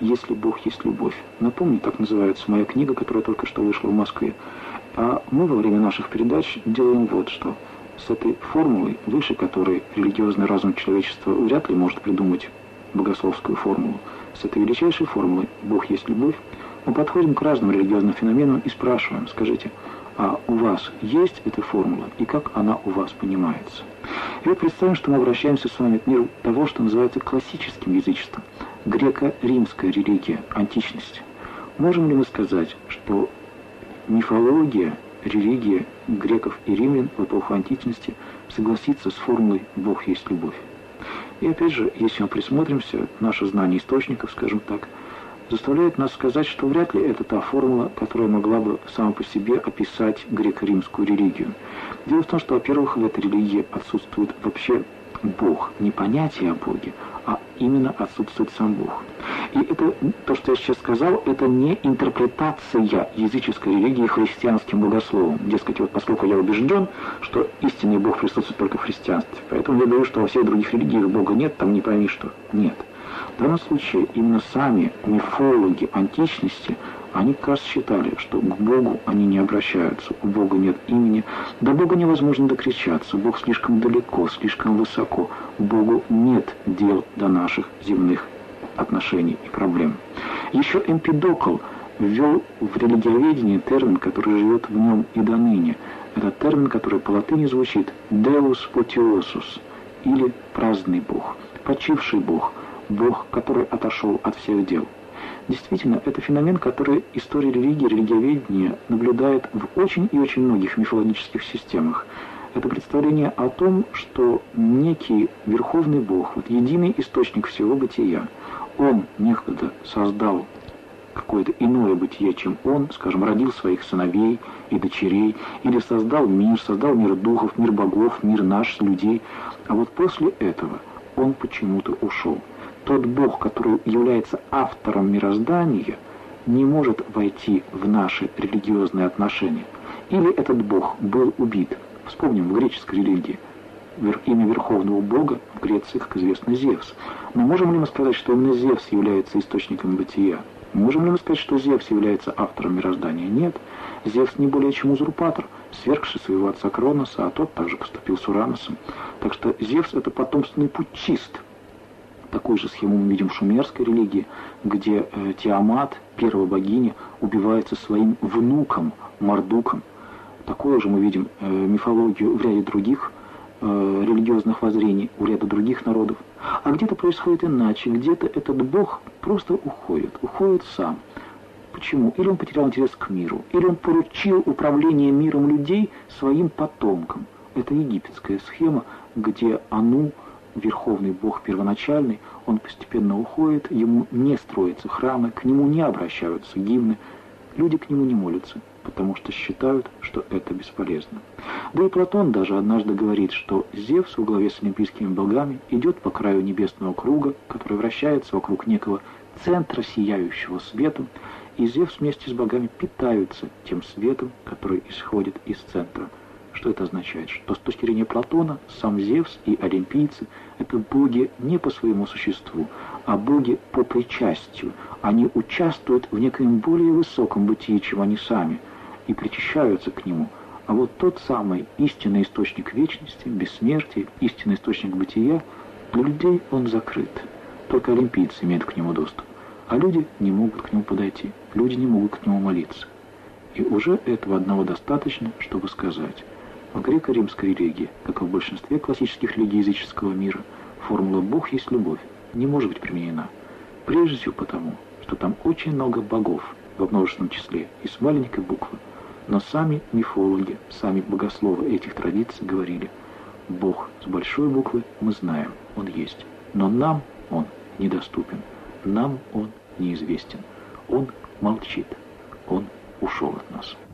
если Бог есть любовь». Напомню, так называется моя книга, которая только что вышла в Москве. А мы во время наших передач делаем вот что. С этой формулой, выше которой религиозный разум человечества вряд ли может придумать богословскую формулу, с этой величайшей формулой «Бог есть любовь», мы подходим к разным религиозным феноменам и спрашиваем: скажите, а у вас есть эта формула, и как она у вас понимается? И вот представим, что мы обращаемся с вами к миру того, что называется классическим язычеством, греко-римская религия античности. Можем ли мы сказать, что мифология, религия греков и римлян в эпоху античности согласится с формулой «Бог есть любовь»? И опять же, если мы присмотримся, наше знание источников, скажем так, заставляет нас сказать, что вряд ли это та формула, которая могла бы сама по себе описать греко-римскую религию. Дело в том, что, во-первых, в этой религии отсутствует вообще Бог, не понятие о Боге, а именно отсутствует сам Бог. И это, то, что я сейчас сказал, это не интерпретация языческой религии христианским богословом. Дескать, вот поскольку я убежден, что истинный Бог присутствует только в христианстве, поэтому я говорю, что во всех других религиях Бога нет, там не пойми что. Нет. В данном случае именно сами мифологи античности, они как раз считали, что к Богу они не обращаются, у Бога нет имени, до Бога невозможно докричаться, Бог слишком далеко, слишком высоко, Богу нет дел до наших земных отношений и проблем. Еще Эмпидокл ввел в религиоведение термин, который живет в нем и до ныне. Это термин, который по латыни звучит «Deus potiosus», или «праздный Бог», «почивший Бог», Бог, который отошел от всех дел. Действительно, это феномен, который история религии, религиоведения наблюдает в очень и очень многих мифологических системах. Это представление о том, что некий верховный Бог, вот единый источник всего бытия, он некогда создал какое-то иное бытие, чем он, скажем, родил своих сыновей и дочерей, или создал мир духов, мир богов, мир наш, людей. А вот после этого он почему-то ушел. Тот Бог, который является автором мироздания, не может войти в наши религиозные отношения. Или этот Бог был убит. Вспомним, в греческой религии имя верховного Бога в Греции, как известно, Зевс. Но можем ли мы сказать, что именно Зевс является источником бытия? Можем ли мы сказать, что Зевс является автором мироздания? Нет. Зевс не более чем узурпатор, свергший своего отца Кроноса, а тот также поступил с Ураносом. Так что Зевс — это потомственный путчист. Такую же схему мы видим в шумерской религии, где Тиамат, первая богиня, убивается своим внуком Мардуком. Такое же мы видим мифологию в ряде других религиозных воззрений, у ряда других народов. А где-то происходит иначе, где-то этот Бог просто уходит сам. Почему? Или он потерял интерес к миру, или он поручил управление миром людей своим потомкам. Это египетская схема, где Ану, верховный бог первоначальный, он постепенно уходит, ему не строятся храмы, к нему не обращаются гимны, люди к нему не молятся, потому что считают, что это бесполезно. Да и Платон даже однажды говорит, что Зевс во главе с олимпийскими богами идет по краю небесного круга, который вращается вокруг некого центра, сияющего светом, и Зевс вместе с богами питаются тем светом, который исходит из центра. Что это означает? Что с точки зрения Платона сам Зевс и олимпийцы — это боги не по своему существу, а боги по причастию. Они участвуют в некоем более высоком бытии, чем они сами, и причащаются к нему. А вот тот самый истинный источник вечности, бессмертия, истинный источник бытия, для людей он закрыт. Только олимпийцы имеют к нему доступ, а люди не могут к нему подойти, люди не могут к нему молиться. И уже этого одного достаточно, чтобы сказать: в греко-римской религии, как и в большинстве классических религий языческого мира, формула «Бог есть любовь» не может быть применена. Прежде всего потому, что там очень много богов, во множественном числе, и с маленькой буквы. Но сами мифологи, сами богословы этих традиций говорили: Бог с большой буквы мы знаем, Он есть, но нам Он недоступен, нам Он неизвестен, Он молчит, Он ушел от нас.